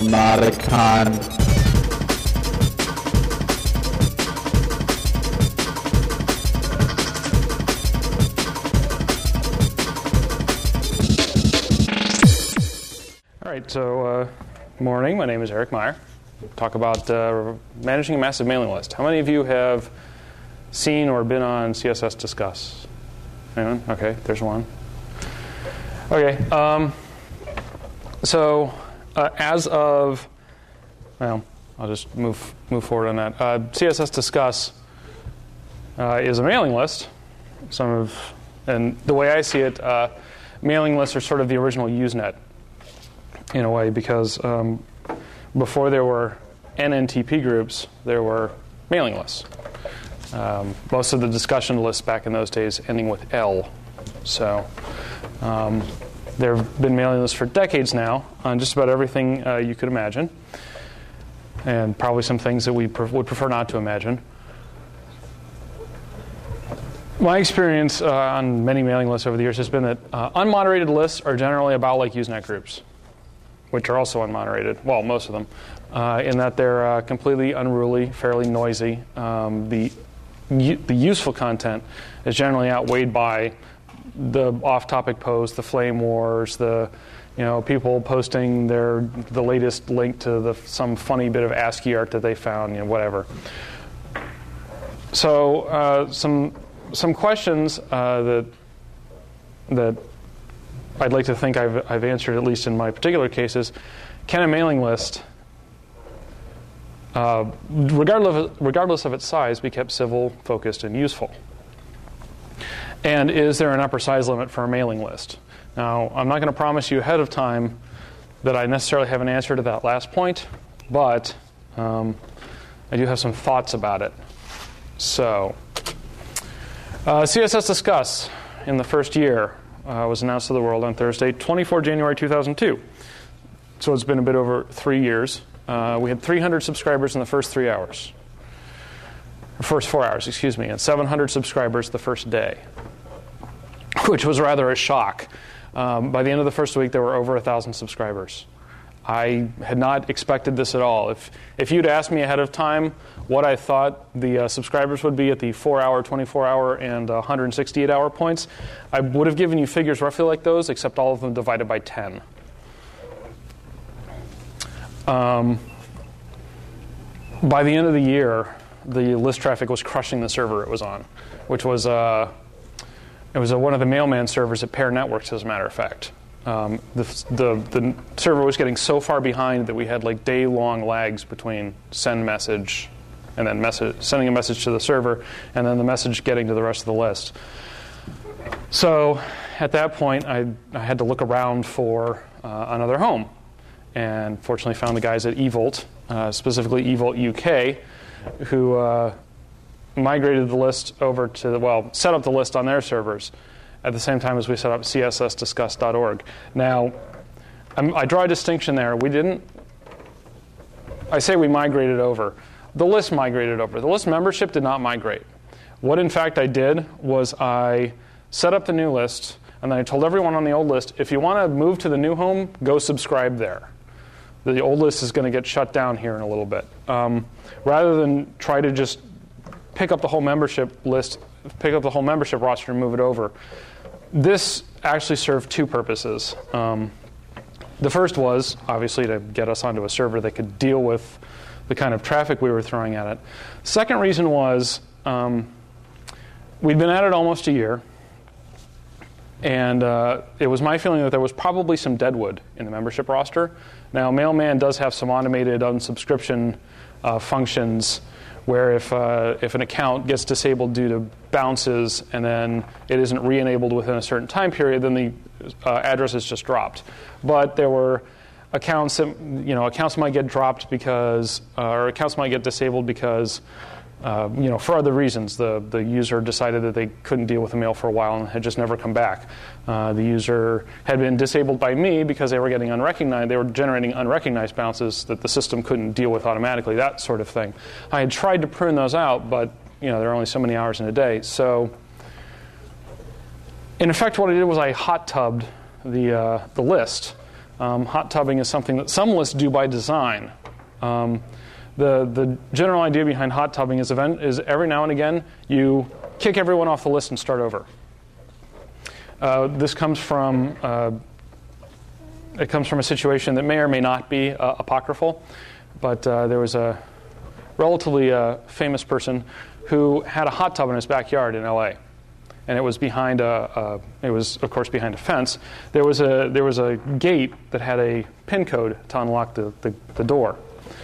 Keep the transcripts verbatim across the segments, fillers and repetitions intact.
Modicon. All right, so uh, morning. My name is Eric Meyer. Talk about uh, managing a massive mailing list. How many of you have seen or been on C S S Discuss? Anyone? Okay, there's one. Okay, um, so uh, as of, well, I'll just move move forward on that. Uh, C S S Discuss uh, is a mailing list. Some of, and the way I see it, uh, mailing lists are sort of the original Usenet in a way, because um, before there were N N T P groups, there were mailing lists. Um, most of the discussion lists back in those days ending with L. So um, there have been mailing lists for decades now on just about everything uh, you could imagine, and probably some things that we pre- would prefer not to imagine. My experience uh, on many mailing lists over the years has been that uh, unmoderated lists are generally about like Usenet groups, which are also unmoderated, well, most of them, uh, in that they're uh, completely unruly, fairly noisy. Um, the u- the useful content is generally outweighed by the off-topic posts, the flame wars, the you know people posting their the latest link to the some funny bit of ASCII art that they found, you know, whatever. So uh, some some questions uh, that that. I'd like to think I've, I've answered, at least in my particular cases. Can a mailing list, uh, regardless, of, regardless of its size, be kept civil, focused, and useful? And is there an upper size limit for a mailing list? Now, I'm not going to promise you ahead of time that I necessarily have an answer to that last point, but um, I do have some thoughts about it. So, uh, C S S Discuss in the first year Uh, was announced to the world on Thursday, the twenty-fourth of January two thousand two. So it's been a bit over three years. Uh, we had three hundred subscribers in the first three hours. First four hours, excuse me, and seven hundred subscribers the first day, which was rather a shock. Um, by the end of the first week, there were over one thousand subscribers. I had not expected this at all. If if you'd asked me ahead of time what I thought the uh, subscribers would be at the four-hour, twenty-four-hour, and one hundred sixty-eight hour points, I would have given you figures roughly like those, except all of them divided by ten. Um, by the end of the year, the list traffic was crushing the server it was on, which was uh, it was uh, one of the mailman servers at Pair Networks, as a matter of fact. Um, the, the the server was getting so far behind that we had like day-long lags between send message and then message, sending a message to the server and then the message getting to the rest of the list. So at that point, I, I had to look around for uh, another home, and fortunately found the guys at eVolt, uh, specifically eVolt U K, who uh, migrated the list over to the, well, set up the list on their servers at the same time as we set up C S S discuss dot org. Now, I'm, I draw a distinction there. We didn't, I say we migrated over. The list migrated over. The list membership did not migrate. What, in fact, I did was I set up the new list, and then I told everyone on the old list, if you want to move to the new home, go subscribe there. The old list is going to get shut down here in a little bit. Um, rather than try to just pick up the whole membership list, pick up the whole membership roster and move it over, this actually served two purposes. Um, the first was, obviously, to get us onto a server that could deal with the kind of traffic we were throwing at it. Second reason was um, we'd been at it almost a year, and uh, it was my feeling that there was probably some deadwood in the membership roster. Now, Mailman does have some automated unsubscription uh, functions where if uh, if an account gets disabled due to bounces and then it isn't re-enabled within a certain time period, then the uh, address is just dropped. But there were accounts that, you know, accounts might get dropped because, uh, or accounts might get disabled because, uh, you know, for other reasons. The the user decided that they couldn't deal with the mail for a while and had just never come back. Uh, the user had been disabled by me because they were getting unrecognized. They were generating unrecognized bounces that the system couldn't deal with automatically. That sort of thing. I had tried to prune those out, but you know, there are only so many hours in a day. So, in effect, what I did was I hot tubbed the uh, the list. Um, hot tubbing is something that some lists do by design. Um, the the general idea behind hot tubbing is, event, is every now and again you kick everyone off the list and start over. Uh, this comes from uh, it comes from a situation that may or may not be uh, apocryphal, but uh, there was a relatively uh, famous person who had a hot tub in his backyard in L A, and it was behind a, a it was of course behind a fence. There was a there was a gate that had a PIN code to unlock the, the, the door.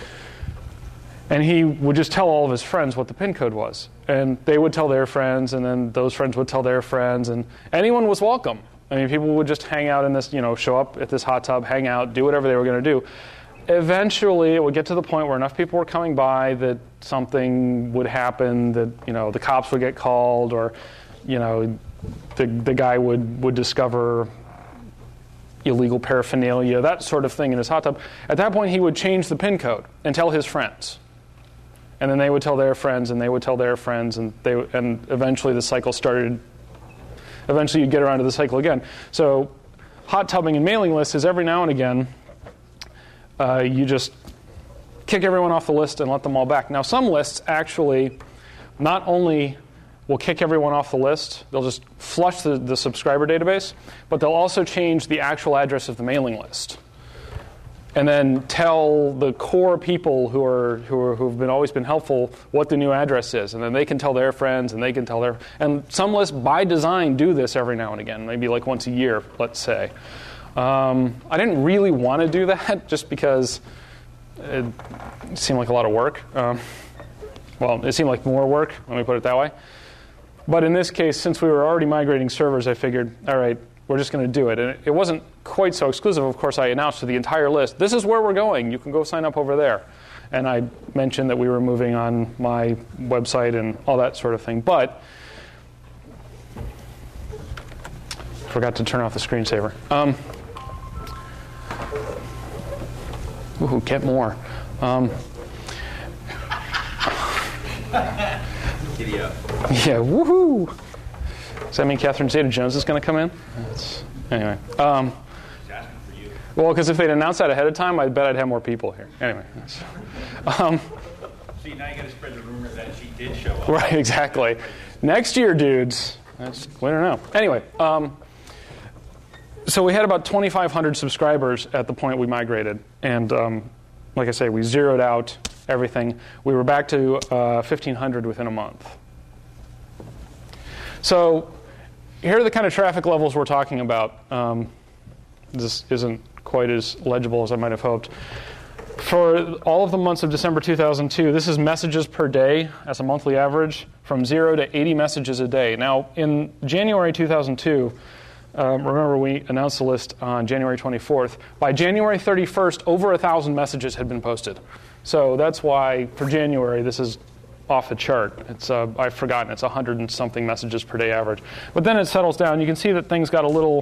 And he would just tell all of his friends what the PIN code was. And they would tell their friends, and then those friends would tell their friends, and anyone was welcome. I mean, people would just hang out in this, you know, show up at this hot tub, hang out, do whatever they were going to do. Eventually, it would get to the point where enough people were coming by that something would happen, that, you know, the cops would get called, or, you know, the the guy would, would discover illegal paraphernalia, that sort of thing in his hot tub. At that point, he would change the PIN code and tell his friends. And then they would tell their friends, and they would tell their friends, and they and eventually the cycle started. Eventually, you'd get around to the cycle again. So, hot tubbing and mailing lists is every now and again, uh, you just kick everyone off the list and let them all back. Now, some lists actually not only will kick everyone off the list, they'll just flush the, the subscriber database, but they'll also change the actual address of the mailing list. And then tell the core people who are who are who've been always been helpful what the new address is, and then they can tell their friends, and they can tell their and some lists by design do this every now and again, maybe like once a year, let's say. Um, I didn't really want to do that just because it seemed like a lot of work. Um, well, it seemed like more work. Let me put it that way. But in this case, since we were already migrating servers, I figured, all right, we're just going to do it. And it wasn't quite so exclusive. Of course, I announced to the entire list, this is where we're going. You can go sign up over there. And I mentioned that we were moving on my website and all that sort of thing. But forgot to turn off the screensaver. Um, ooh, get more. Um, Giddy up. Yeah, woohoo! Does that mean Catherine Zeta-Jones is going to come in? That's, anyway. Um, She's asking for you. well, because if they'd announced that ahead of time, I bet I'd have more people here. Anyway. Um, See, now you got to spread the rumor that she did show up. right, exactly. Next year, dudes. That's, we don't know. Anyway, um, so we had about twenty-five hundred subscribers at the point we migrated. And um, like I say, we zeroed out everything. We were back to uh, fifteen hundred within a month. So here are the kind of traffic levels we're talking about. Um, this isn't quite as legible as I might have hoped. For all of the months of December two thousand two, this is messages per day as a monthly average, from zero to eighty messages a day. Now, in January two thousand two, um, remember we announced the list on January twenty-fourth. By January thirty-first, over one thousand messages had been posted. So that's why, for January, this is off the chart. It's uh, I've forgotten. It's one hundred and something messages per day average. But then it settles down. You can see that things got a little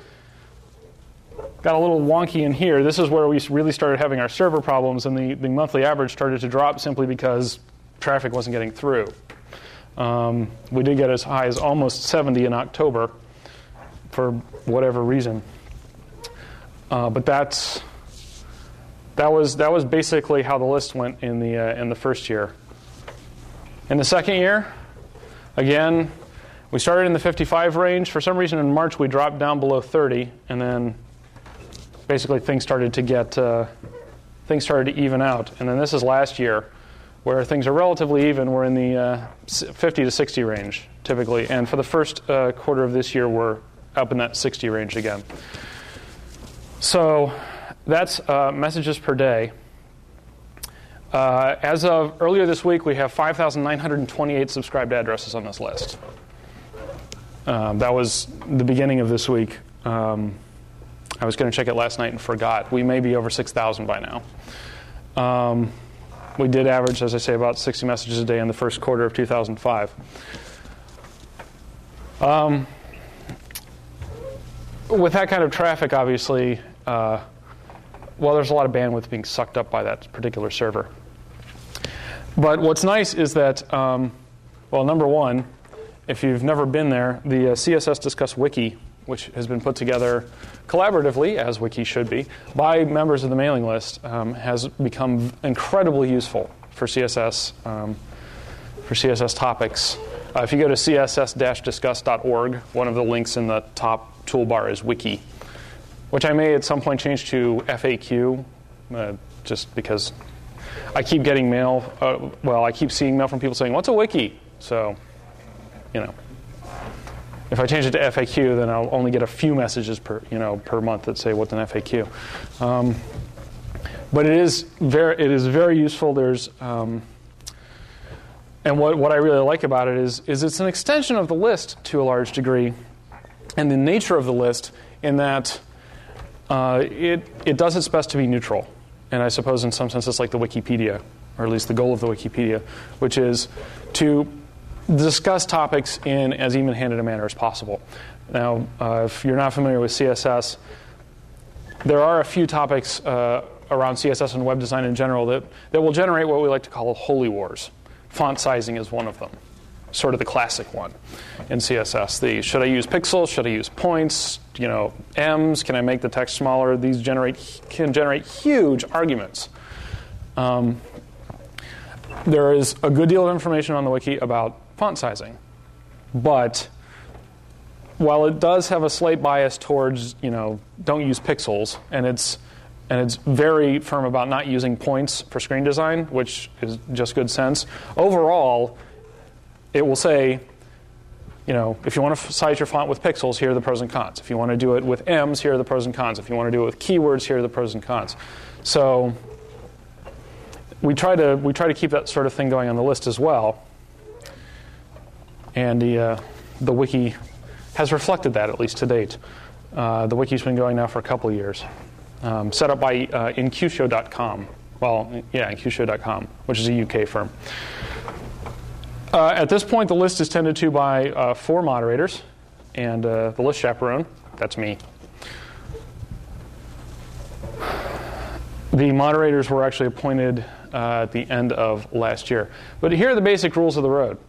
got a little wonky in here. This is where we really started having our server problems, and the, the monthly average started to drop simply because traffic wasn't getting through. Um, we did get as high as almost seventy in October for whatever reason. Uh, but that's that was that was basically how the list went in the uh, in the first year. In the second year, again, we started in the fifty-five range. For some reason, in March, we dropped down below thirty, and then basically things started to get uh, things started to even out. And then this is last year, where things are relatively even. We're in the uh, fifty to sixty range typically, and for the first uh, quarter of this year, we're up in that sixty range again. So that's uh, messages per day. Uh, as of earlier this week, we have five thousand nine hundred twenty-eight subscribed addresses on this list. Um, that was the beginning of this week. Um, I was going to check it last night and forgot. We may be over six thousand by now. Um, we did average, as I say, about sixty messages a day in the first quarter of two thousand five. Um, with that kind of traffic, obviously, uh, well, there's a lot of bandwidth being sucked up by that particular server. But what's nice is that, um, well, number one, if you've never been there, the uh, C S S Discuss Wiki which has been put together collaboratively, as wikis should be, by members of the mailing list, um, has become incredibly useful for C S S um, for C S S topics. Uh, if you go to c s s dash discuss dot org, one of the links in the top toolbar is wiki, which I may at some point change to F A Q, uh, just because I keep getting mail. Uh, well, I keep seeing mail from people saying, "What's a wiki?" So, you know, if I change it to F A Q, then I'll only get a few messages per you know per month that say, "What's an F A Q?" Um, but it is very it is very useful. There's um, and what what I really like about it is is it's an extension of the list to a large degree, and the nature of the list in that uh, it it does its best to be neutral. And I suppose in some sense it's like the Wikipedia, or at least the goal of the Wikipedia, which is to discuss topics in as even-handed a manner as possible. Now, uh, if you're not familiar with C S S, there are a few topics uh, around C S S and web design in general that, that will generate what we like to call holy wars. Font sizing is one of them, sort of the classic one in C S S. The should I use pixels? Should I use points? You know, M's? Can I make the text smaller? These generate can generate huge arguments. Um, there is a good deal of information on the wiki about font sizing, but while it does have a slight bias towards, you know, don't use pixels, and it's and it's very firm about not using points for screen design, which is just good sense. Overall, it will say, you know, if you want to size your font with pixels, here are the pros and cons. If you want to do it with M's, here are the pros and cons. If you want to do it with keywords, here are the pros and cons. So we try to we try to keep that sort of thing going on the list as well. And the uh, the wiki has reflected that, at least to date. Uh, the wiki's been going now for a couple of years. Um, set up by uh, in q show dot com. Well, yeah, in q show dot com, which is a U K firm. Uh, at this point, the list is tended to by uh, four moderators, and uh, the list chaperone, that's me. The moderators were actually appointed uh, at the end of last year. But here are the basic rules of the road.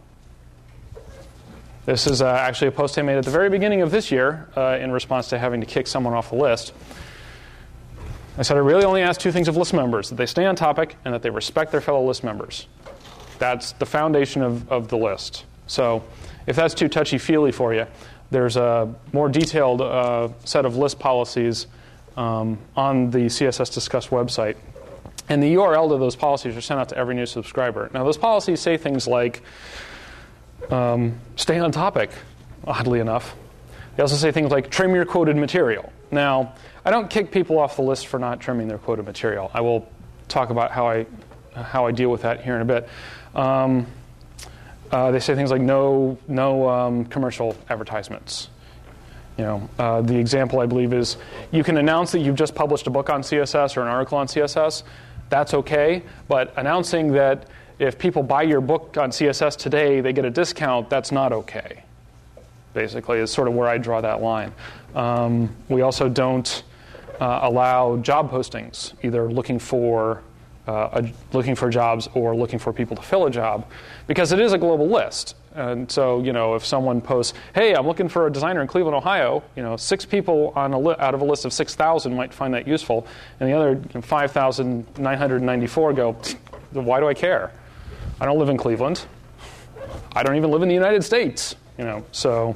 This is uh, actually a post I made at the very beginning of this year uh, in response to having to kick someone off the list. I said I really only ask two things of list members, that they stay on topic and that they respect their fellow list members. That's the foundation of, of the list. So if that's too touchy-feely for you, there's a more detailed uh, set of list policies um, on the C S S Discuss website. And the U R L to those policies are sent out to every new subscriber. Now, those policies say things like, um, stay on topic, oddly enough. They also say things like, trim your quoted material. Now, I don't kick people off the list for not trimming their quoted material. I will talk about how I how I deal with that here in a bit. Um, uh, they say things like no no um, commercial advertisements. You know, uh, the example I believe is you can announce that you've just published a book on C S S or an article on C S S. That's okay, but announcing that if people buy your book on C S S today, they get a discount, that's not okay. Basically, is sort of where I draw that line. Um, we also don't uh, allow job postings, either looking for uh, a, looking for jobs or looking for people to fill a job, because it is a global list. And so, you know, if someone posts, "Hey, I'm looking for a designer in Cleveland, Ohio," you know, six people on a li- out of a list of six thousand might find that useful, and the other you know, five thousand nine hundred ninety-four go, "Why do I care? I don't live in Cleveland. I don't even live in the United States." You know, so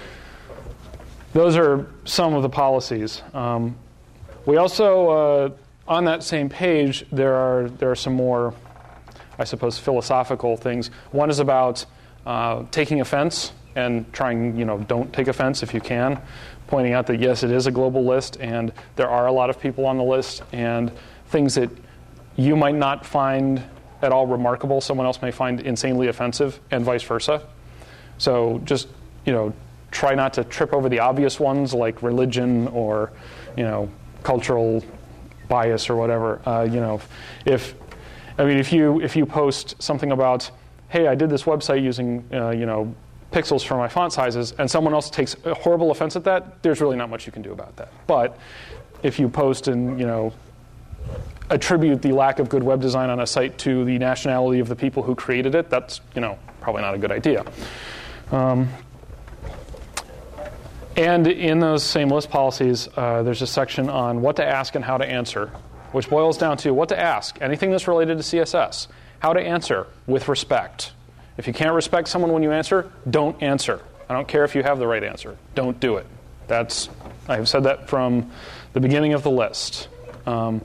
those are some of the policies. Um, we also, uh, on that same page, there are there are some more, I suppose, philosophical things. One is about uh, taking offense and trying, you know, don't take offense if you can, pointing out that yes, it is a global list, and there are a lot of people on the list, and things that you might not find at all remarkable, someone else may find insanely offensive, and vice versa. So just, you know, try not to trip over the obvious ones like religion or, you know, cultural bias or whatever. Uh, you know, if I mean, if you if you post something about, hey, I did this website using, uh, you know, pixels for my font sizes, and someone else takes a horrible offense at that, there's really not much you can do about that. But if you post and, you know, attribute the lack of good web design on a site to the nationality of the people who created it, that's, you know, probably not a good idea. Um, And in those same list policies, uh, there's a section on what to ask and how to answer, which boils down to what to ask, anything that's related to C S S, how to answer with respect. If you can't respect someone when you answer, don't answer. I don't care if you have the right answer. Don't do it. That's I've said that from the beginning of the list. Um,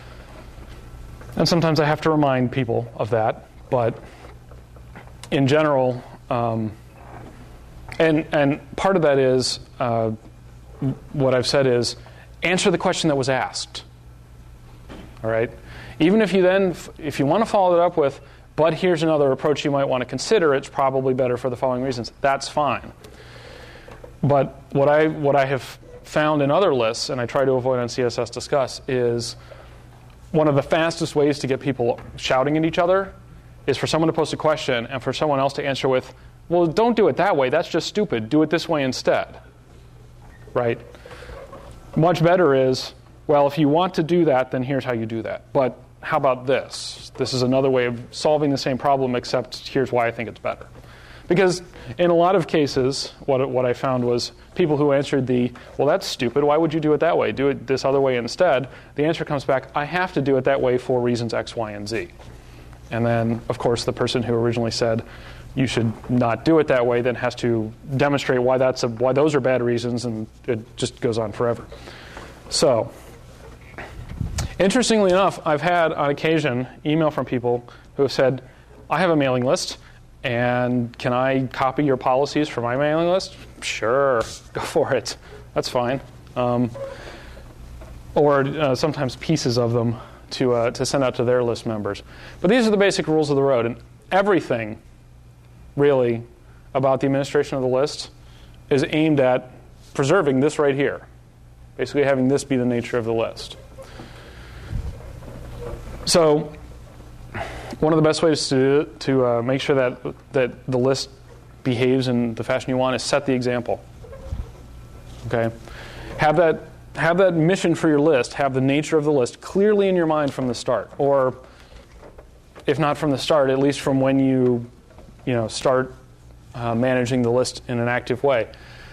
and sometimes I have to remind people of that, but in general, um, and and part of that is uh, what I've said is answer the question that was asked. All right? Even if you then, if you want to follow it up with, but here's another approach you might want to consider, it's probably better for the following reasons, that's fine. But what I what I have found in other lists, and I try to avoid on C S S Discuss, is one of the fastest ways to get people shouting at each other is for someone to post a question and for someone else to answer with, well, don't do it that way, that's just stupid, do it this way instead. Right? Much better is, well, if you want to do that, then here's how you do that. But how about this? This is another way of solving the same problem, except here's why I think it's better. Because in a lot of cases, what what I found was people who answered the, well, that's stupid, why would you do it that way? Do it this other way instead. The answer comes back, I have to do it that way for reasons X, Y, and Z. And then, of course, the person who originally said you should not do it that way then has to demonstrate why that's a, why those are bad reasons, and it just goes on forever. So, interestingly enough, I've had on occasion email from people who have said, I have a mailing list, and can I copy your policies for my mailing list? Sure, go for it. That's fine. Um, or uh, sometimes pieces of them to uh, to send out to their list members. But these are the basic rules of the road, and everything, really, about the administration of the list is aimed at preserving this right here. Basically having this be the nature of the list. So, one of the best ways to to uh, make sure that that the list behaves in the fashion you want is set the example. Okay, have that have that mission for your list, have the nature of the list clearly in your mind from the start, or if not from the start, at least from when you you know start uh, managing the list in an active way,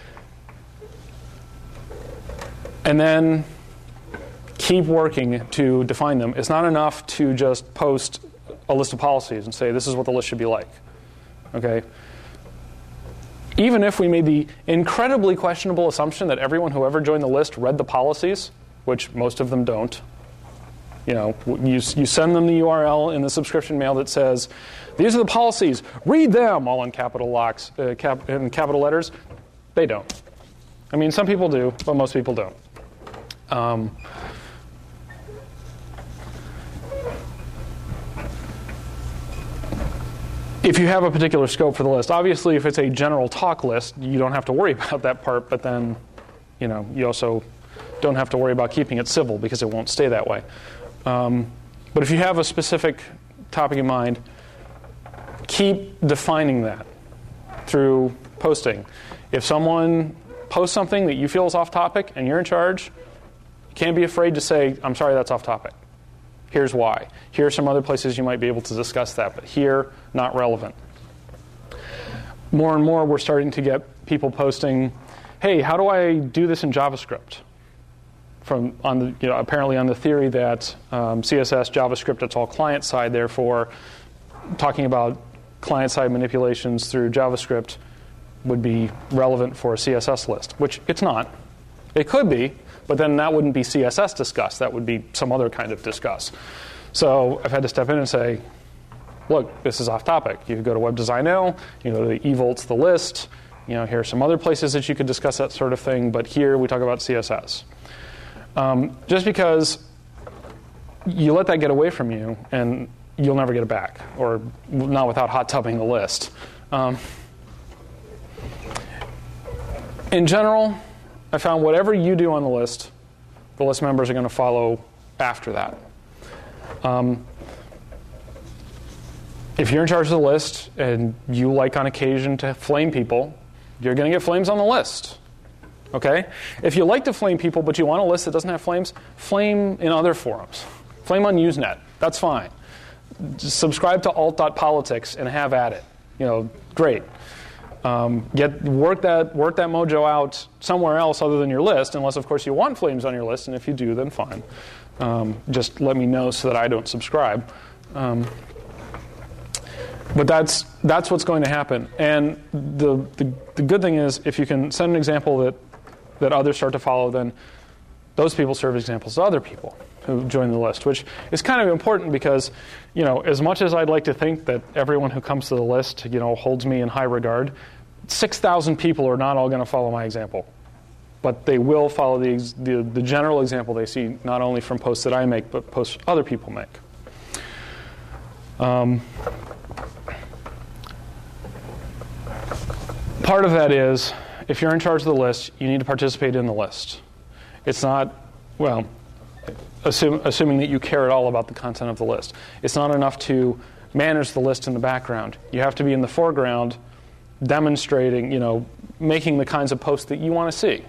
and then keep working to define them. It's not enough to just post a list of policies and say, this is what the list should be like. Okay? Even if we made the incredibly questionable assumption that everyone who ever joined the list read the policies, which most of them don't, you know, you, you send them the U R L in the subscription mail that says, these are the policies, read them, all in capital locks, uh, cap, in capital letters. They don't. I mean, some people do, but most people don't. Um, If you have a particular scope for the list, obviously if it's a general talk list, you don't have to worry about that part, but then, you know, you also don't have to worry about keeping it civil because it won't stay that way. Um, but if you have a specific topic in mind, keep defining that through posting. If someone posts something that you feel is off topic and you're in charge, you can't be afraid to say, I'm sorry, that's off topic. Here's why. Here are some other places you might be able to discuss that, but here, not relevant. More and more, we're starting to get people posting, hey, how do I do this in JavaScript? From on the, you know, apparently on the theory that um, C S S, JavaScript, it's all client-side, therefore, talking about client-side manipulations through JavaScript would be relevant for a C S S list, which it's not. It could be, but then that wouldn't be C S S discuss. That would be some other kind of discuss. So I've had to step in and say, look, this is off topic. You could go to Web Design Now, you go to the eVolts, the list, you know, here are some other places that you could discuss that sort of thing, but here we talk about C S S. Um, just because you let that get away from you, and you'll never get it back, or not without hot tubbing the list. Um, in general, I found whatever you do on the list, the list members are going to follow after that. Um, if you're in charge of the list and you like on occasion to flame people, you're going to get flames on the list. Okay? If you like to flame people but you want a list that doesn't have flames, flame in other forums. Flame on Usenet. That's fine. Just subscribe to alt dot politics and have at it. You know, great. Um, get work that work that mojo out somewhere else other than your list, unless of course you want Flames on your list, and if you do, then fine. Um, just let me know so that I don't subscribe. Um, but that's that's what's going to happen. And the, the the good thing is, if you can send an example that that others start to follow, then those people serve as examples to other people who join the list, which is kind of important because, you know, as much as I'd like to think that everyone who comes to the list, you know, holds me in high regard, six thousand people are not all going to follow my example. But they will follow the, the the general example they see, not only from posts that I make, but posts other people make. Um, part of that is, if you're in charge of the list, you need to participate in the list. It's not, well, assume, assuming that you care at all about the content of the list. It's not enough to manage the list in the background. You have to be in the foreground, demonstrating, you know, making the kinds of posts that you want to see.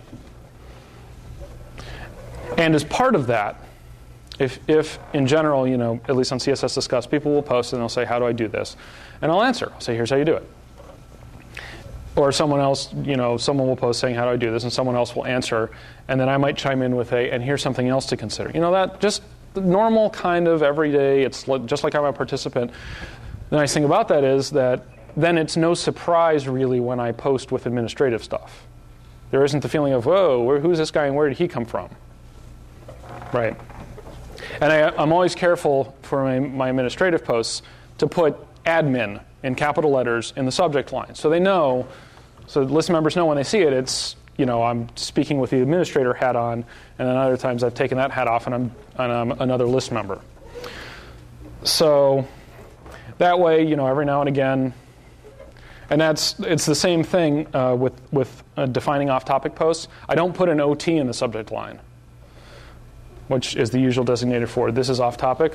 And as part of that, if, if in general, you know, at least on C S S Discuss, people will post and they'll say, how do I do this? And I'll answer. I'll say, here's how you do it. Or someone else, you know, someone will post saying, how do I do this? And someone else will answer. And then I might chime in with a, and here's something else to consider. You know, that just the normal kind of everyday, it's just like I'm a participant. The nice thing about that is that then it's no surprise really when I post with administrative stuff. There isn't the feeling of, whoa, where, who's this guy and where did he come from? Right. And I, I'm always careful for my, my administrative posts to put admin in capital letters in the subject line. So they know, so list members know when they see it, it's, you know, I'm speaking with the administrator hat on, and then other times I've taken that hat off and I'm, and I'm another list member. So that way, you know, every now and again, and that's, it's the same thing uh, with, with uh, defining off-topic posts. I don't put an O T in the subject line, which is the usual designator for this is off-topic.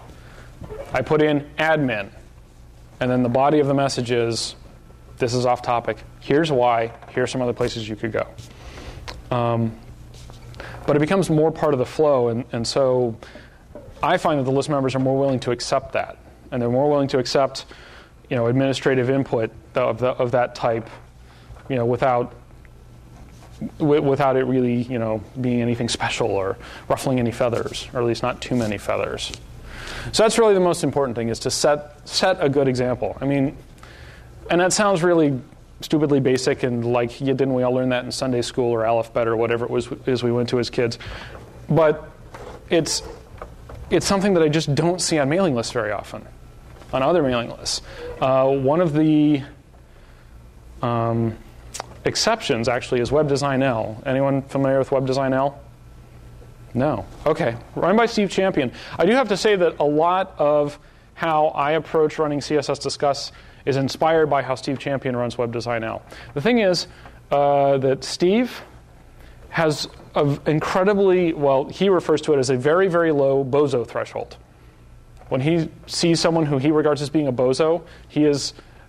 I put in admin. And then the body of the message is, this is off topic. Here's why. Here's some other places you could go. Um, but it becomes more part of the flow. And, and so I find that the list members are more willing to accept that. And they're more willing to accept, you know, administrative input of, the, of that type, you know, without, w- without it really, you know, being anything special or ruffling any feathers, or at least not too many feathers. So that's really the most important thing, is to set set a good example. I mean, and that sounds really stupidly basic, and like, yeah, didn't we all learn that in Sunday school or alphabet or whatever it was as we went to as kids? But it's it's something that I just don't see on mailing lists very often, on other mailing lists. Uh, one of the um, exceptions, actually, is WebDesignL. Anyone familiar with WebDesignL? No. Okay. Run by Steve Champion. I do have to say that a lot of how I approach running C S S Discuss is inspired by how Steve Champion runs WebDesignL. The thing is uh, that Steve has an incredibly, well, he refers to it as a very, very low bozo threshold. When he sees someone who he regards as being a bozo, he is,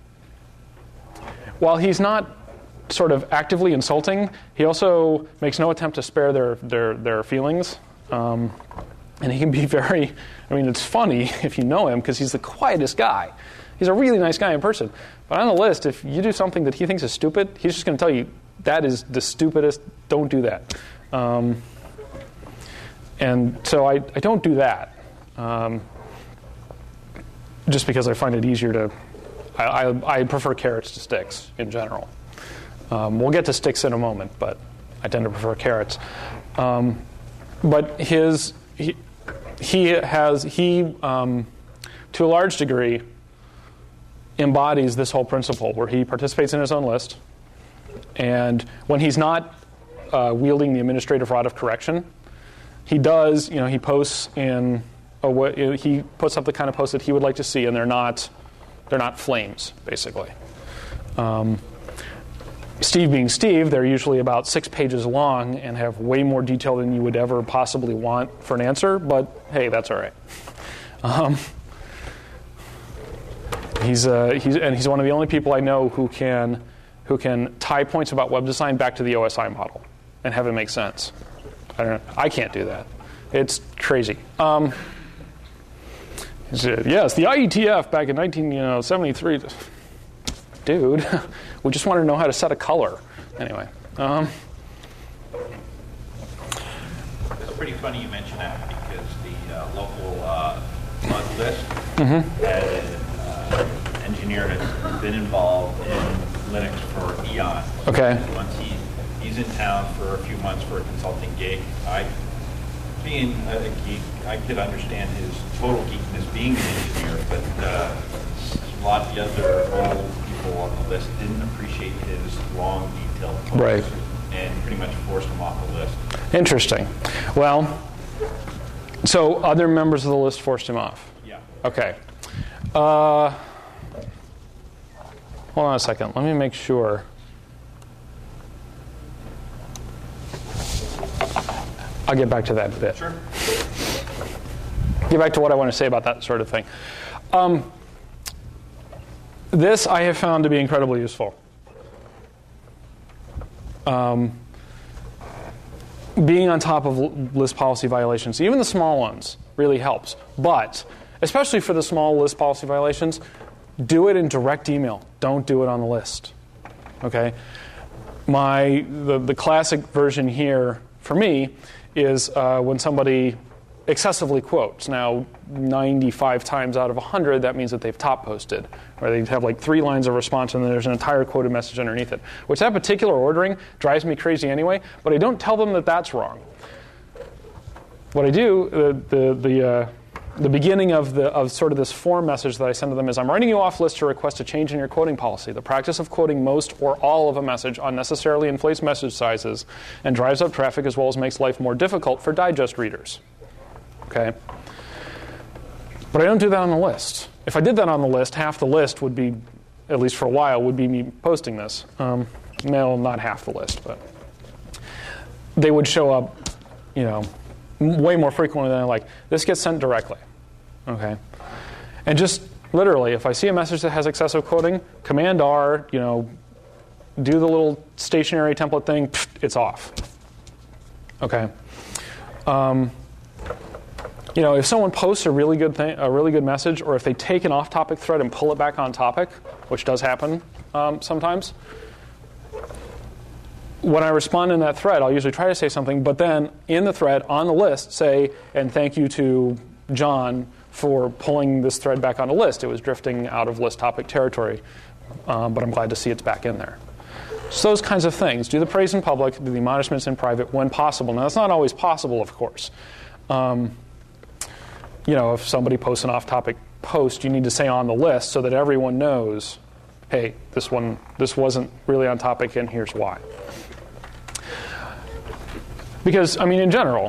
while he's not sort of actively insulting, he also makes no attempt to spare their their, their feelings. Um, and he can be very, I mean, it's funny if you know him, because he's the quietest guy. He's a really nice guy in person. But on the list, if you do something that he thinks is stupid, he's just going to tell you, that is the stupidest, don't do that. Um, and so I, I don't do that. Um, just because I find it easier to, I, I, I prefer carrots to sticks in general. Um, we'll get to sticks in a moment, but I tend to prefer carrots. Um, but his he, he has he um, to a large degree embodies this whole principle, where he participates in his own list, and when he's not uh, wielding the administrative rod of correction, he does. You know, he posts in a way, he puts up the kind of posts that he would like to see, and they're not they're not flames, basically. Um, Steve being Steve, they're usually about six pages long and have way more detail than you would ever possibly want for an answer, but hey, that's all right. Um, he's, uh, he's and he's one of the only people I know who can who can tie points about web design back to the O S I model and have it make sense. I don't know. I can't do that. It's crazy. Um, yes, the I E T F back in nineteen seventy-three. dude, we just want to know how to set a color. Anyway. Um, It's pretty funny you mention that because the uh, local uh, flood list mm-hmm. had an uh, engineer that's been involved in Linux for eons. Okay. And once he, he's in town for a few months for a consulting gig, I, being a geek, I could understand his total geekness being an engineer, but uh, a lot of the other old people on the list didn't appreciate his long, detailed codes. Right. And pretty much forced him off the list. Interesting. Well, so other members of the list forced him off. Yeah. Okay. Uh, hold on a second. Let me make sure. I'll get back to that in a bit. Sure. Get back to what I want to say about that sort of thing. Um, this I have found to be incredibly useful. Um, being on top of list policy violations, even the small ones, really helps. But, especially for the small list policy violations, do it in direct email. Don't do it on the list. Okay? My the, the classic version here, for me, is uh, when somebody excessively quotes. Now, ninety-five times out of one hundred, that means that they've top posted, or they have like three lines of response and then there's an entire quoted message underneath it, which that particular ordering drives me crazy anyway, but I don't tell them that that's wrong. What I do, the the the, uh, the beginning of the of sort of this form message that I send to them is, I'm writing you off list to request a change in your quoting policy. The practice of quoting most or all of a message unnecessarily inflates message sizes and drives up traffic as well as makes life more difficult for digest readers. Okay? But I don't do that on the list. If I did that on the list, half the list would be, at least for a while, would be me posting this. Um, no, not half the list, but they would show up, you know, way more frequently than I like. This gets sent directly. Okay? And just literally, if I see a message that has excessive quoting, Command R, you know, do the little stationary template thing, pfft, it's off. Okay? Um, You know, if someone posts a really good thing, a really good message, or if they take an off-topic thread and pull it back on topic, which does happen um, sometimes, when I respond in that thread, I'll usually try to say something, but then in the thread, on the list, say, and thank you to John for pulling this thread back on the list. It was drifting out of list topic territory, um, but I'm glad to see it's back in there. So those kinds of things. Do the praise in public, do the admonishments in private when possible. Now, that's not always possible, of course. Um, You know, if somebody posts an off-topic post, you need to say on the list so that everyone knows, hey, this one, this wasn't really on topic, and here's why. Because, I mean, in general,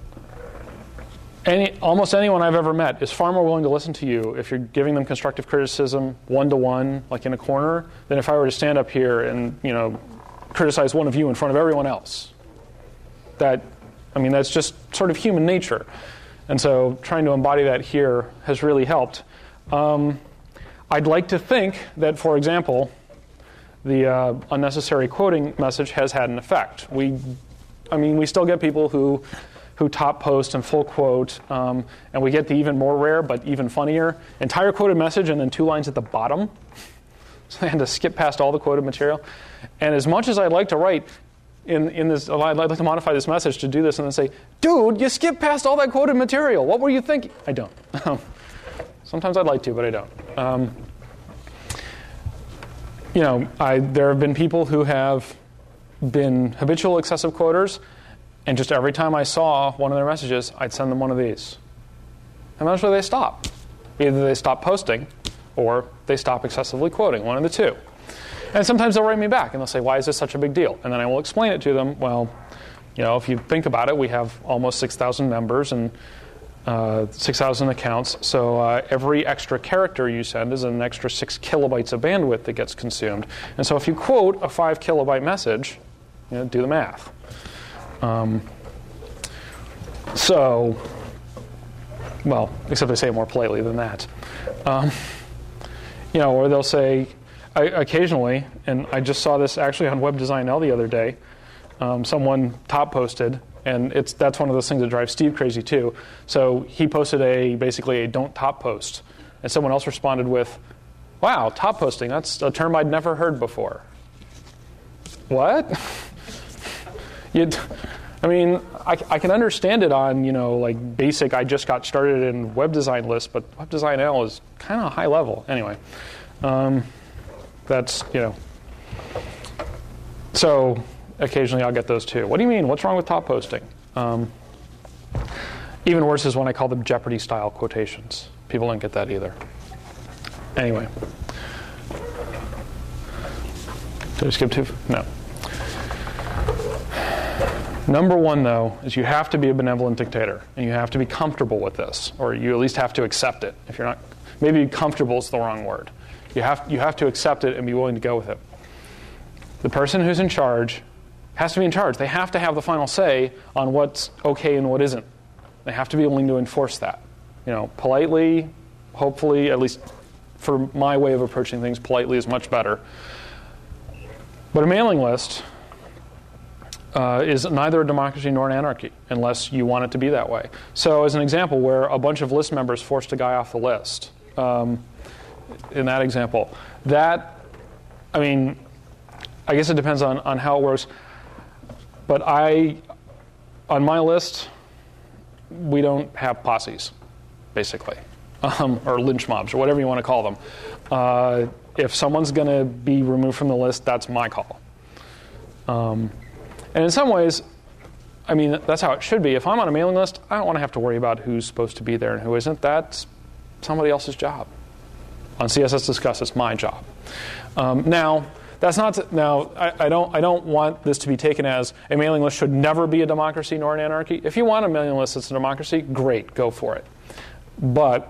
any, almost anyone I've ever met is far more willing to listen to you if you're giving them constructive criticism one-to-one, like in a corner, than if I were to stand up here and, you know, criticize one of you in front of everyone else. That, I mean, that's just sort of human nature. And so trying to embody that here has really helped. Um, I'd like to think that, for example, the uh, unnecessary quoting message has had an effect. We, I mean, we still get people who, who top post and full quote, um, and we get the even more rare but even funnier entire quoted message and then two lines at the bottom. So I had to skip past all the quoted material. And as much as I'd like to write, In, in this, I'd like to modify this message to do this and then say, dude, you skipped past all that quoted material. What were you thinking? I don't. Sometimes I'd like to, but I don't. Um, you know, I, there have been people who have been habitual excessive quoters, and just every time I saw one of their messages, I'd send them one of these. And eventually they stop. Either they stop posting, or they stop excessively quoting, one of the two. And sometimes they'll write me back and they'll say, why is this such a big deal? And then I will explain it to them. Well, you know, if you think about it, we have almost six thousand members and uh, six thousand accounts. So uh, every extra character you send is an extra six kilobytes of bandwidth that gets consumed. And so if you quote a five kilobyte message, you know, do the math. Um, so, well, except they say it more politely than that. Um, you know, or they'll say, I, occasionally, and I just saw this actually on Web Design L the other day, um, someone top posted, and it's that's one of those things that drives Steve crazy too. So he posted a basically a don't top post, and someone else responded with, Wow, top posting, that's a term I'd never heard before. What? You'd, I mean, I, I can understand it on, you know, like basic, I just got started in web design list, but Web Design L is kind of high level. Anyway, um, that's, you know. So occasionally I'll get those too. What do you mean? What's wrong with top posting? Um, even worse is when I call them Jeopardy-style quotations. People don't get that either. Anyway. Did I skip two? No. Number one, though, is you have to be a benevolent dictator, and you have to be comfortable with this, or you at least have to accept it. If you're not, maybe comfortable is the wrong word. You have you have to accept it and be willing to go with it. The person who's in charge has to be in charge. They have to have the final say on what's okay and what isn't. They have to be willing to enforce that. You know, politely, hopefully, at least for my way of approaching things, politely is much better. But a mailing list uh, is neither a democracy nor an anarchy, unless you want it to be that way. So as an example, where a bunch of list members forced a guy off the list, um, in that example, that, I mean, I guess it depends on, on how it works. But I, on my list, we don't have posses, basically, um, or lynch mobs, or whatever you want to call them. Uh, if someone's going to be removed from the list, that's my call. Um, and in some ways, I mean, that's how it should be. If I'm on a mailing list, I don't want to have to worry about who's supposed to be there and who isn't. That's somebody else's job. On C S S Discuss, it's my job. Um, now, that's not to, now. I, I don't. I don't want this to be taken as a mailing list should never be a democracy nor an anarchy. If you want a mailing list that's a democracy, great, go for it. But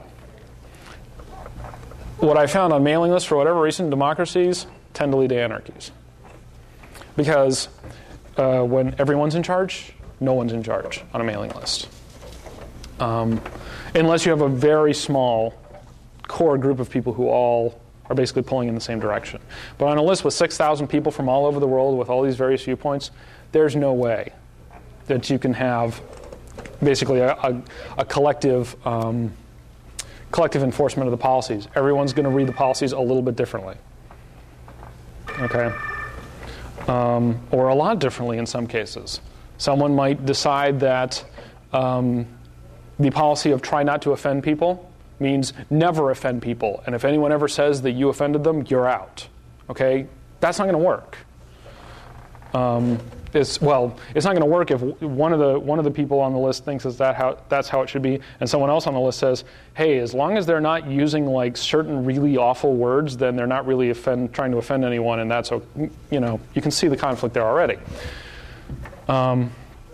what I found on mailing lists, for whatever reason, democracies tend to lead to anarchies. Because uh, when everyone's in charge, no one's in charge on a mailing list. Um, unless you have a very small core group of people who all are basically pulling in the same direction. But on a list with six thousand people from all over the world with all these various viewpoints, there's no way that you can have basically a, a, a collective um, collective enforcement of the policies. Everyone's going to read the policies a little bit differently. Okay? Um, or a lot differently in some cases. Someone might decide that um, the policy of try not to offend people means never offend people. And if anyone ever says that you offended them, you're out. Okay? That's not going to work. Um, it's, well, it's not going to work if one of the one of the people on the list thinks is that how that's how it should be, and someone else on the list says, "Hey, as long as they're not using like certain really awful words, then they're not really offend, trying to offend anyone," and that's, you know, you can see the conflict there already. Um,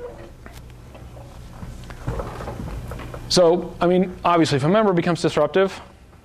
so, I mean, obviously, if a member becomes disruptive,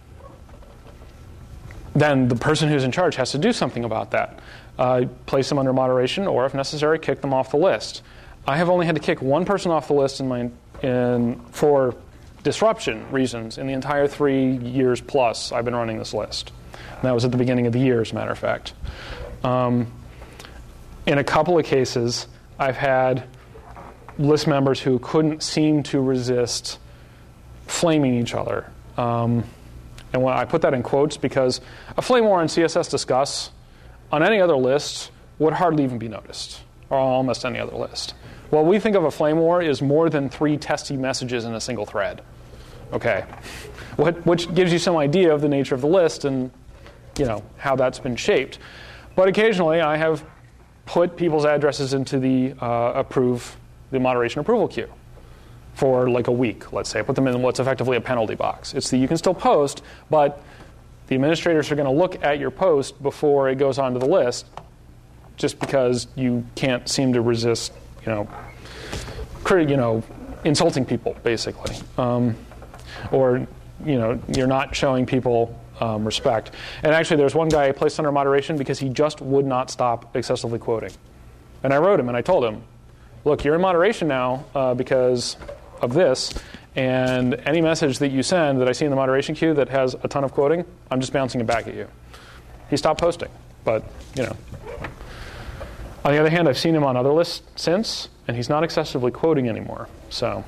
then the person who's in charge has to do something about that. Uh, place them under moderation, or if necessary, kick them off the list. I have only had to kick one person off the list in my in for disruption reasons in the entire three years plus I've been running this list. And that was at the beginning of the year, as a matter of fact. Um, in a couple of cases, I've had list members who couldn't seem to resist flaming each other. Um, and when I put that in quotes because a flame war on C S S Discuss on any other list would hardly even be noticed, or almost any other list. What we think of a flame war is more than three testy messages in a single thread. Okay, what, which gives you some idea of the nature of the list and, you know, how that's been shaped. But occasionally, I have put people's addresses into the uh, approve, the moderation approval queue for like a week. Let's say, put them in what's effectively a penalty box. It's the you can still post, but the administrators are going to look at your post before it goes onto the list, just because you can't seem to resist, you know, you know, insulting people, basically, um, or you know, you're not showing people um, respect. And actually, there's one guy I placed under moderation because he just would not stop excessively quoting, and I wrote him and I told him, "Look, you're in moderation now uh, because of this." And any message that you send that I see in the moderation queue that has a ton of quoting, I'm just bouncing it back at you. He stopped posting, but, you know. On the other hand, I've seen him on other lists since, and he's not excessively quoting anymore. So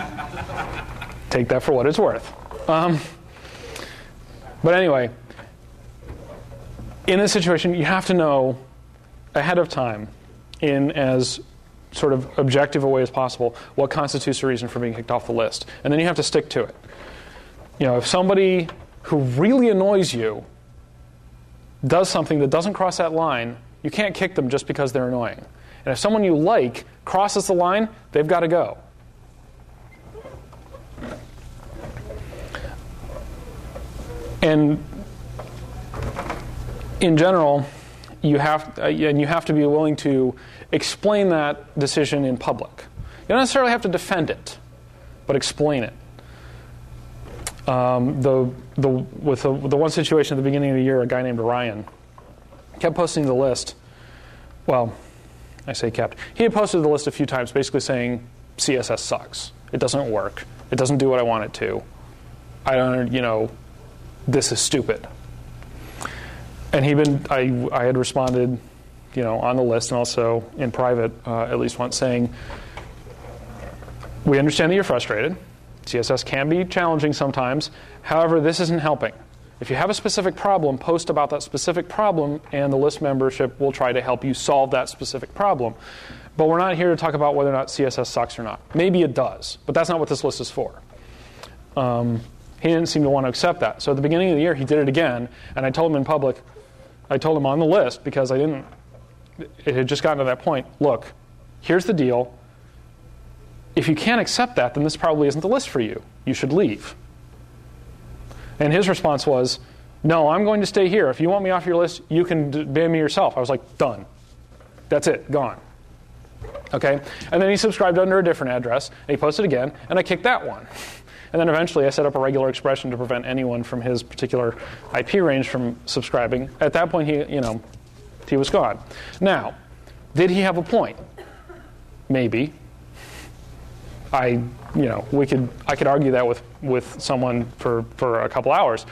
take that for what it's worth. Um, but anyway, in this situation, you have to know ahead of time, in as sort of objective a way as possible, what constitutes a reason for being kicked off the list. And then you have to stick to it. You know, if somebody who really annoys you does something that doesn't cross that line, you can't kick them just because they're annoying. And if someone you like crosses the line, they've got to go. And in general, you have, uh, and you have to be willing to explain that decision in public. You don't necessarily have to defend it, but explain it. Um, the the with the, the one situation at the beginning of the year, a guy named Ryan kept posting the list. Well, I say kept. He had posted the list a few times, basically saying C S S sucks. It doesn't work. It doesn't do what I want it to. I don't, you know, this is stupid. And he'd been, I, I had responded, you know, on the list and also in private, uh, at least once, saying, we understand that you're frustrated. C S S can be challenging sometimes. However, this isn't helping. If you have a specific problem, post about that specific problem, and the list membership will try to help you solve that specific problem. But we're not here to talk about whether or not C S S sucks or not. Maybe it does, but that's not what this list is for. Um, he didn't seem to want to accept that. So at the beginning of the year, he did it again, and I told him in public, I told him on the list, because I didn't, it had just gotten to that point, look, here's the deal. If you can't accept that, then this probably isn't the list for you. You should leave. And his response was, no, I'm going to stay here. If you want me off your list, you can d- ban me yourself. I was like, done. That's it, gone. Okay? And then he subscribed under a different address, and he posted again, and I kicked that one. And then eventually I set up a regular expression to prevent anyone from his particular I P range from subscribing. At that point, he, you know, he was gone. Now, did he have a point? Maybe. I, you know, we could, I could argue that with, with someone for, for a couple hours.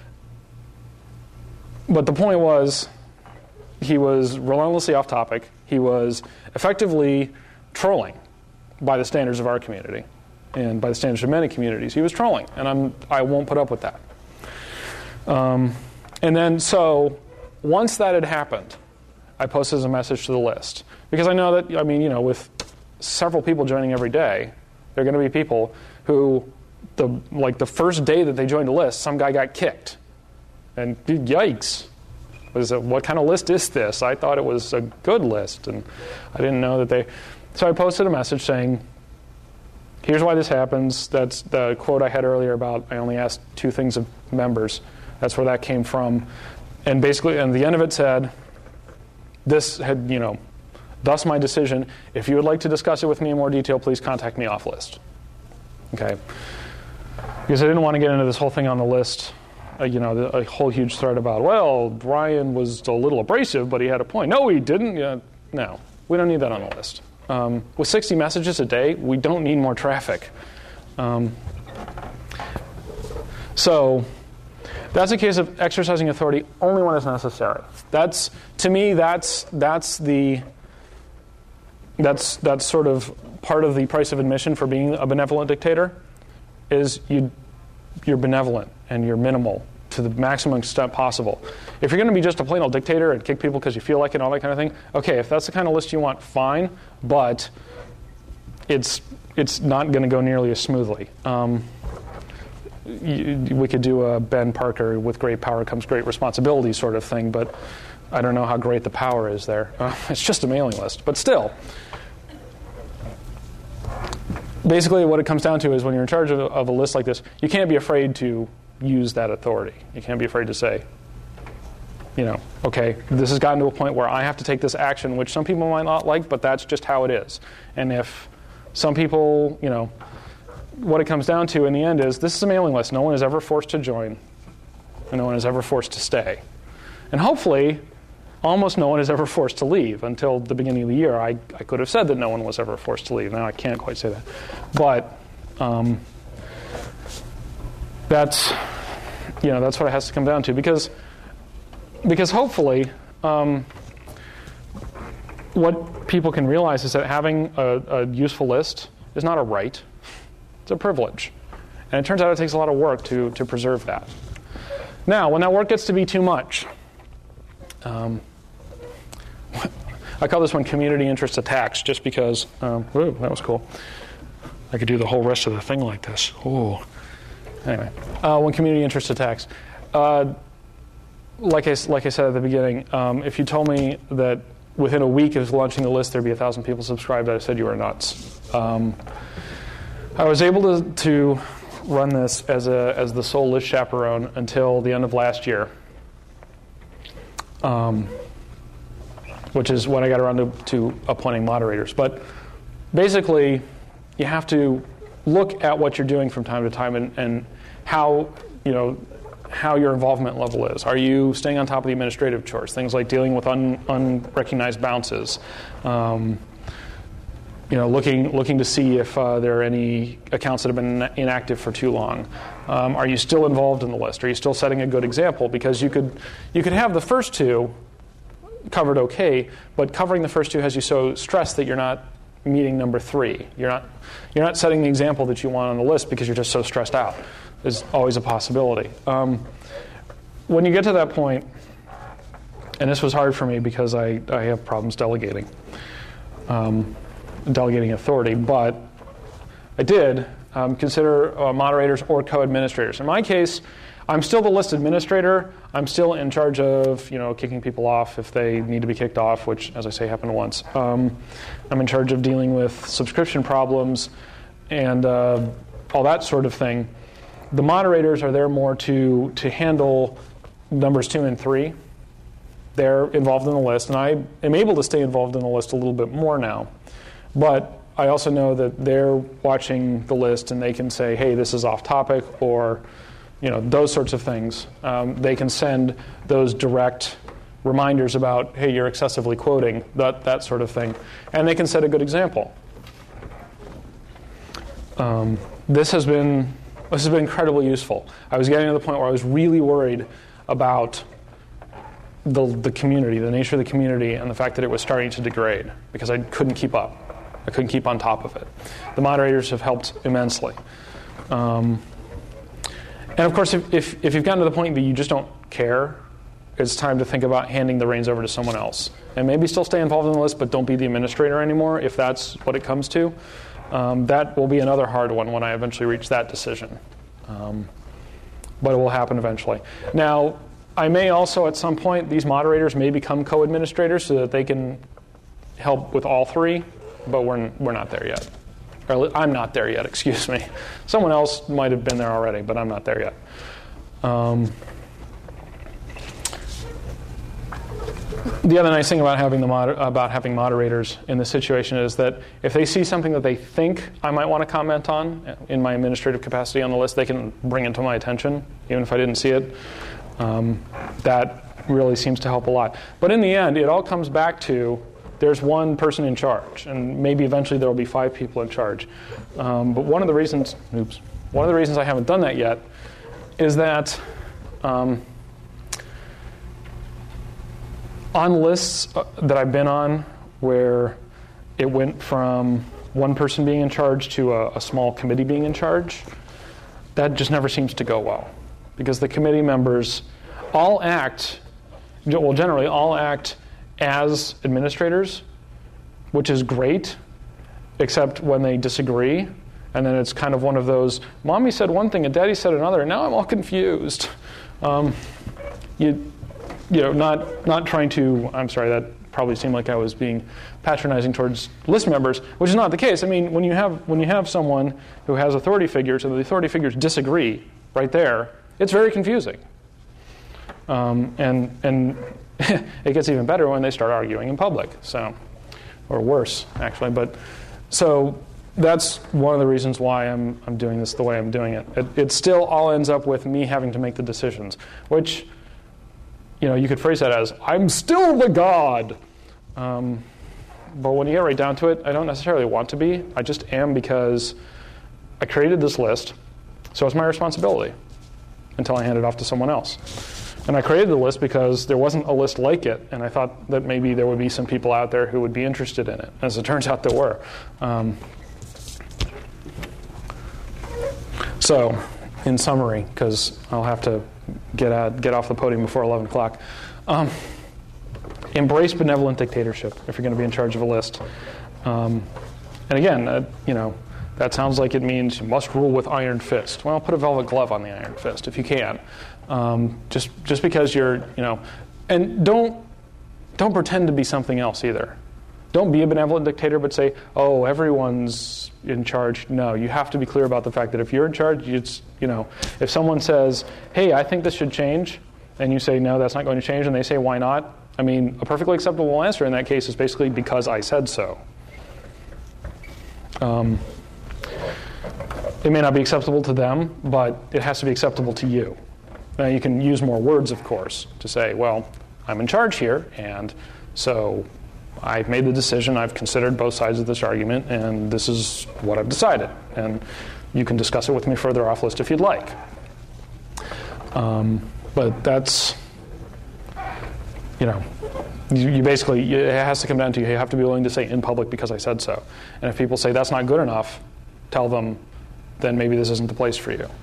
But the point was, he was relentlessly off topic. He was effectively trolling by the standards of our community and by the standards of many communities. He was trolling, and I'm, I won't put up with that. Um, and then, so, once that had happened, I posted a message to the list. Because I know that, I mean, you know, with several people joining every day, there are going to be people who, the like the first day that they joined a list, some guy got kicked. And yikes. Was it, what kind of list is this? I thought it was a good list, and I didn't know that they... So I posted a message saying, here's why this happens. That's the quote I had earlier about I only asked two things of members. That's where that came from. And basically, and the end of it said, this had, you know, thus my decision. If you would like to discuss it with me in more detail, please contact me off list. Okay? Because I didn't want to get into this whole thing on the list, uh, you know, the, a whole huge thread about, well, Ryan was a little abrasive, but he had a point. No, he didn't. Yeah, no, we don't need that on the list. Um, with sixty messages a day, we don't need more traffic. Um, so that's a case of exercising authority only when it's necessary. That's, to me, that's that's the that's that's sort of part of the price of admission for being a benevolent dictator. Is you you're benevolent and you're minimal to the maximum extent possible. If you're going to be just a plain old dictator and kick people because you feel like it and all that kind of thing, okay, if that's the kind of list you want, fine, but it's it's not going to go nearly as smoothly. Um, you, we could do a Ben Parker, with great power comes great responsibility sort of thing, but I don't know how great the power is there. Uh, it's just a mailing list, but still. Basically, what it comes down to is when you're in charge of, of a list like this, you can't be afraid to use that authority. You can't be afraid to say, you know, okay, this has gotten to a point where I have to take this action, which some people might not like, but that's just how it is. And if some people, you know, what it comes down to in the end is this is a mailing list. No one is ever forced to join, and no one is ever forced to stay. And hopefully, almost no one is ever forced to leave. Until the beginning of the year, I, I could have said that no one was ever forced to leave. Now I can't quite say that. But um, that's, you know, that's what it has to come down to. Because, because hopefully, um, what people can realize is that having a, a useful list is not a right. It's a privilege. And it turns out it takes a lot of work to, to preserve that. Now, when that work gets to be too much, Um, I call this one community interest attacks, just because, um, whoa, that was cool. I could do the whole rest of the thing like this. Ooh. Anyway, uh, when community interest attacks. Uh, like, I, like I said at the beginning, um, if you told me that within a week of launching the list there'd be one thousand people subscribed, I said you were nuts. Um, I was able to, to run this as, a, as the sole list chaperone until the end of last year. Um, which is when I got around to, to appointing moderators. But basically, you have to look at what you're doing from time to time and, and how, you know, how your involvement level is. Are you staying on top of the administrative chores? Things like dealing with un, unrecognized bounces. Um, you know, looking looking to see if uh, there are any accounts that have been inactive for too long. Um, are you still involved in the list? Are you still setting a good example? Because you could you could have the first two covered okay, but covering the first two has you so stressed that you're not meeting number three. You're not you're not setting the example that you want on the list because you're just so stressed out. There's always a possibility. Um, when you get to that point, and this was hard for me because I, I have problems delegating, um, delegating authority, but I did um, consider uh, moderators or co-administrators. In my case, I'm still the list administrator. I'm still in charge of, you know, kicking people off if they need to be kicked off, which, as I say, happened once. Um, I'm in charge of dealing with subscription problems and uh, all that sort of thing. The moderators are there more to to handle numbers two and three. They're involved in the list, and I am able to stay involved in the list a little bit more now. But I also know that they're watching the list, and they can say, hey, this is off topic, or you know, those sorts of things. Um, they can send those direct reminders about, hey, you're excessively quoting, that that sort of thing. And they can set a good example. Um, this has been this has been incredibly useful. I was getting to the point where I was really worried about the the community, the nature of the community, and the fact that it was starting to degrade because I couldn't keep up. I couldn't keep on top of it. The moderators have helped immensely. Um, And of course, if, if, if you've gotten to the point that you just don't care, it's time to think about handing the reins over to someone else. And maybe still stay involved in the list, but don't be the administrator anymore, if that's what it comes to. Um, that will be another hard one when I eventually reach that decision. Um, but it will happen eventually. Now, I may also, at some point, these moderators may become co-administrators so that they can help with all three, but we're, we're not there yet. Or I'm not there yet, excuse me. Someone else might have been there already, but I'm not there yet. Um, the other nice thing about having the moder- about having moderators in this situation is that if they see something that they think I might want to comment on in my administrative capacity on the list, they can bring it to my attention, even if I didn't see it. Um, that really seems to help a lot. But in the end, it all comes back to there's one person in charge, and maybe eventually there will be five people in charge. Um, but one of the reasons, oops, one of the reasons I haven't done that yet is that um, on lists that I've been on where it went from one person being in charge to a, a small committee being in charge, that just never seems to go well, because the committee members all act, well, generally all act as administrators, which is great, except when they disagree. And then it's kind of one of those, Mommy said one thing and Daddy said another, and now I'm all confused. Um, you, you know, not not trying to, I'm sorry, that probably seemed like I was being patronizing towards list members, which is not the case. I mean, when you have when you have someone who has authority figures and the authority figures disagree right there, it's very confusing. Um, and and it gets even better when they start arguing in public, so, or worse, actually. But so that's one of the reasons why I'm I'm doing this the way I'm doing it. It, it still all ends up with me having to make the decisions, which, you know, you could phrase that as, I'm still the God. Um, but when you get right down to it, I don't necessarily want to be. I just am because I created this list, so it's my responsibility until I hand it off to someone else. And I created the list because there wasn't a list like it, and I thought that maybe there would be some people out there who would be interested in it. As it turns out, there were. Um, so, in summary, because I'll have to get out, get off the podium before eleven o'clock. Um, embrace benevolent dictatorship if you're going to be in charge of a list. Um, and again, uh, you know, that sounds like it means you must rule with iron fist. Well, put a velvet glove on the iron fist if you can. Um, just just because you're, you know, and don't don't pretend to be something else either. Don't be a benevolent dictator, but say, oh, everyone's in charge. No, you have to be clear about the fact that if you're in charge, it's, you know, if someone says, hey, I think this should change, and you say, no, that's not going to change, and they say, why not? I mean, a perfectly acceptable answer in that case is basically because I said so. Um, it may not be acceptable to them, but it has to be acceptable to you. Now, you can use more words, of course, to say, well, I'm in charge here, and so I've made the decision, I've considered both sides of this argument, and this is what I've decided. And you can discuss it with me further off list if you'd like. Um, but that's, you know, you, you basically, it has to come down to you have to be willing to say in public because I said so. And if people say that's not good enough, tell them, then maybe this isn't the place for you.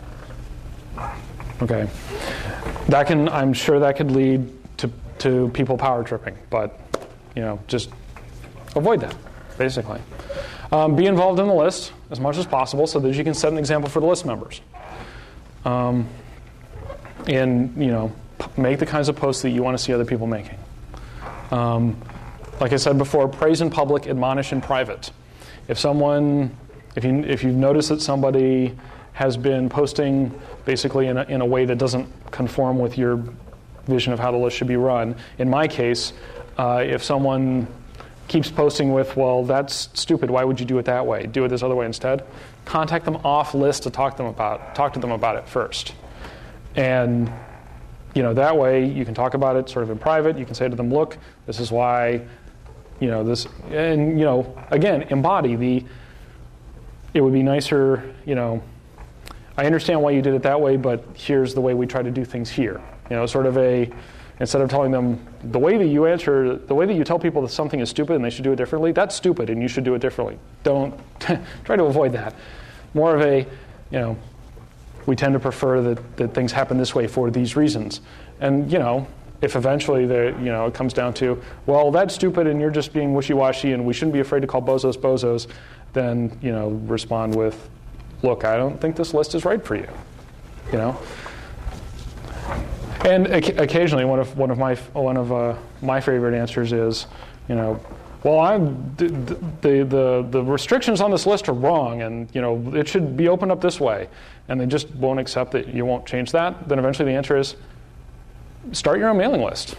Okay. That can, I'm sure that could lead to, to people power tripping, but you know, just avoid that, basically. Um, be involved in the list as much as possible so that you can set an example for the list members. Um, and, you know, p- make the kinds of posts that you want to see other people making. Um, like I said before, praise in public, admonish in private. If someone, if you if you've noticed that somebody has been posting basically in a, in a way that doesn't conform with your vision of how the list should be run, in my case, Uh, if someone keeps posting with, well, that's stupid, why would you do it that way? Do it this other way instead. Contact them off list to talk them about talk to them about it first. And you know, that way you can talk about it sort of in private. You can say to them, look, this is why, you know, this, and you know, again, embody the, it would be nicer, you know, I understand why you did it that way, but here's the way we try to do things here. You know, sort of a, instead of telling them the way that you answer, the way that you tell people that something is stupid and they should do it differently, that's stupid and you should do it differently. Don't try to avoid that. More of a, you know, we tend to prefer that, that things happen this way for these reasons. And you know, if eventually the you know it comes down to, well, that's stupid and you're just being wishy-washy and we shouldn't be afraid to call bozos bozos, then you know, respond with, look, I don't think this list is right for you. You know. And occasionally, one of one of my one of uh, my favorite answers is, you know, well, I'm the, the the the restrictions on this list are wrong, and you know it should be opened up this way, and they just won't accept that you won't change that. Then eventually, the answer is, start your own mailing list.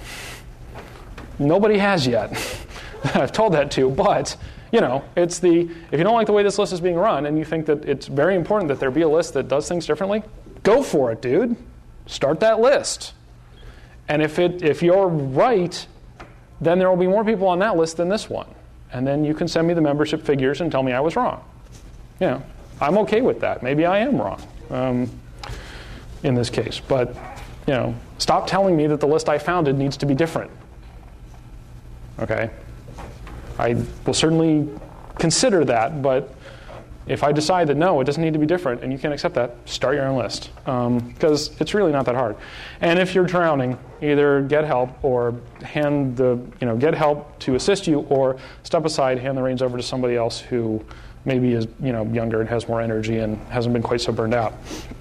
Nobody has yet. I've told that to, but you know, it's the if you don't like the way this list is being run, and you think that it's very important that there be a list that does things differently, go for it, dude. Start that list. And if it if you're right, then there will be more people on that list than this one. And then you can send me the membership figures and tell me I was wrong. You know, I'm okay with that. Maybe I am wrong um, in this case. But, you know, stop telling me that the list I founded needs to be different. Okay? I will certainly consider that, but if I decide that no, it doesn't need to be different, and you can't accept that, start your own list, because um, it's really not that hard. And if you're drowning, either get help or hand the you know get help to assist you, or step aside, hand the reins over to somebody else who maybe is you know younger and has more energy and hasn't been quite so burned out.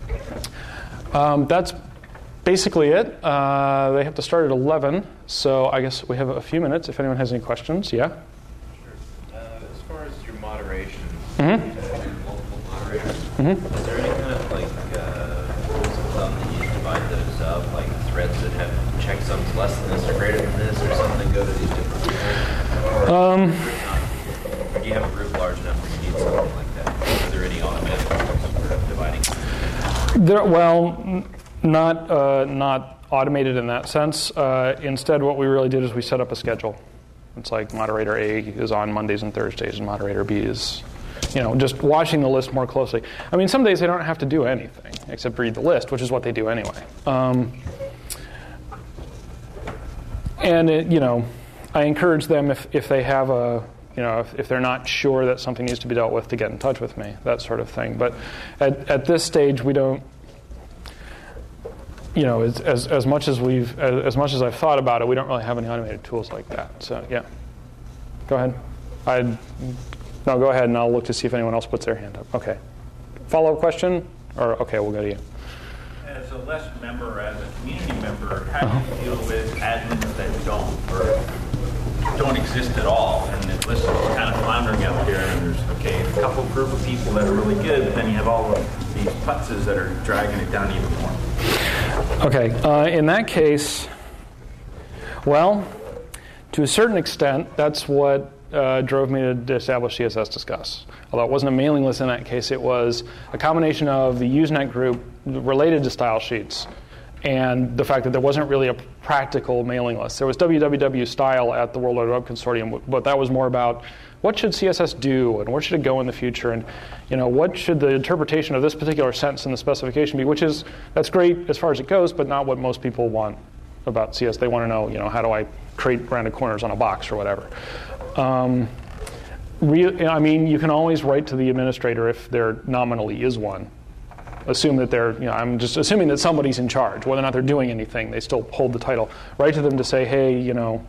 Um, that's basically it. Uh, they have to start at eleven, so I guess we have a few minutes. If anyone has any questions, yeah. Sure. Uh, as far as your moderation. Mm-hmm. Multiple moderators. Mm-hmm. Is there any kind of like uh, rules of thumb that you divide those up, like threads that have checksums less than this or greater than this, or something go to these different people? Or, Um, or do you have a group large enough where you need something like that? Are there any automatic rules for dividing? There, well, n- not uh, not automated in that sense. Uh, instead, what we really did is we set up a schedule. It's like moderator A is on Mondays and Thursdays, and moderator B is, you know, just watching the list more closely. I mean, some days they don't have to do anything except read the list, which is what they do anyway. Um, and, it, you know, I encourage them if, if they have a, you know, if, if they're not sure that something needs to be dealt with, to get in touch with me, that sort of thing. But at, at this stage, we don't, you know, as, as as much as we've as, as much as I've thought about it, we don't really have any automated tools like that. So yeah, go ahead. I no, go ahead, and I'll look to see if anyone else puts their hand up. Okay. Follow-up question, or okay, we'll go to you. As a less member, as a community member, how do you deal with admins that don't or don't exist at all? And the list is kind of floundering out there, and there's, okay, a couple group of people that are really good, but then you have all of these putzes that are dragging it down even more. Okay, uh, in that case, well, to a certain extent, that's what uh, drove me to establish C S S Discuss. Although it wasn't a mailing list in that case, it was a combination of the Usenet group related to style sheets and the fact that there wasn't really a practical mailing list. There was W W W style at the World Wide Web Consortium, but that was more about what should C S S do and where should it go in the future, and you know what should the interpretation of this particular sentence in the specification be, which is, that's great as far as it goes, but not what most people want about C S S. They want to know, you know, how do I create rounded corners on a box or whatever. Um, re- I mean, you can always write to the administrator if there nominally is one. Assume that they're, you know, I'm just assuming that somebody's in charge. Whether or not they're doing anything, they still hold the title. Write to them to say, hey, you know,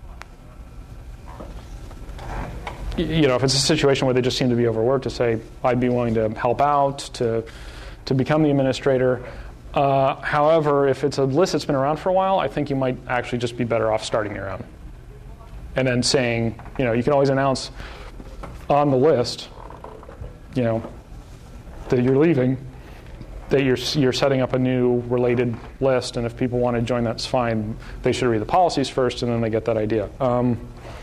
y- you know, if it's a situation where they just seem to be overworked, to say, I'd be willing to help out, to to become the administrator. Uh, however, if it's a list that's been around for a while, I think you might actually just be better off starting your own. And then saying, you know, you can always announce on the list, you know, that you're leaving, that you're you're setting up a new related list, and if people want to join, that's fine. They should read the policies first, and then they get that idea. Um,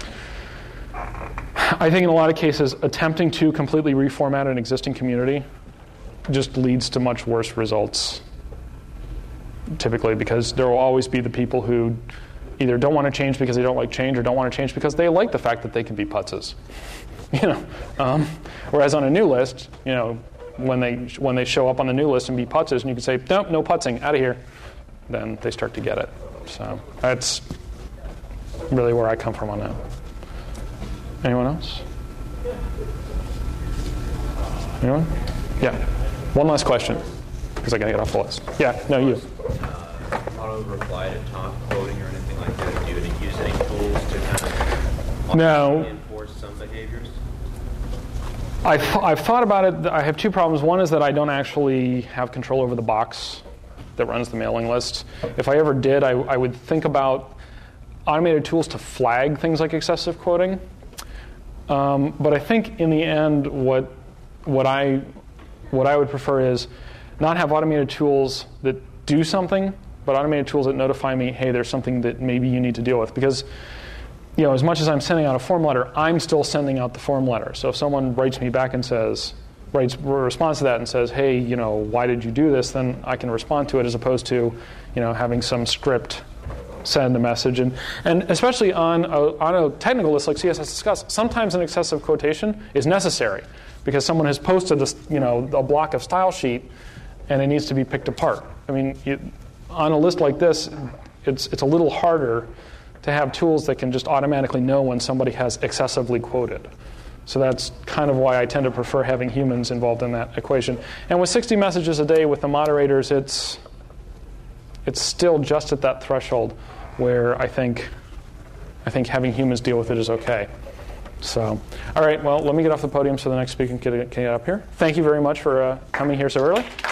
I think in a lot of cases, attempting to completely reformat an existing community just leads to much worse results, typically, because there will always be the people who either don't want to change because they don't like change, or don't want to change because they like the fact that they can be putzes. You know, um, whereas on a new list, you know, when they when they show up on the new list and be putzes, and you can say, nope, no putzing, out of here, then they start to get it. So that's really where I come from on that. Anyone else? Anyone? Yeah. One last question, because I got to get off the list. Yeah, no, you. Uh, auto reply to taunt quoting or anything like that? Do you use any tools to kind of no. enforce some behaviors? I've, I've thought about it. I have two problems. One is that I don't actually have control over the box that runs the mailing list. If I ever did, I, I would think about automated tools to flag things like excessive quoting. Um, but I think in the end, what what I what I would prefer is not have automated tools that do something, but automated tools that notify me, hey, there's something that maybe you need to deal with. Because, you know, as much as I'm sending out a form letter, I'm still sending out the form letter. So if someone writes me back and says, writes responds to that and says, hey, you know, why did you do this? Then I can respond to it, as opposed to, you know, having some script send a message. And and especially on a, on a technical list like C S S Discuss, sometimes an excessive quotation is necessary because someone has posted a, you know, a block of style sheet and it needs to be picked apart. I mean, you, on a list like this, it's it's a little harder to have tools that can just automatically know when somebody has excessively quoted. So that's kind of why I tend to prefer having humans involved in that equation. And with sixty messages a day with the moderators, it's it's still just at that threshold where I think I think having humans deal with it is okay. So, all right, well, let me get off the podium so the next speaker can get, can get up here. Thank you very much for uh, coming here so early.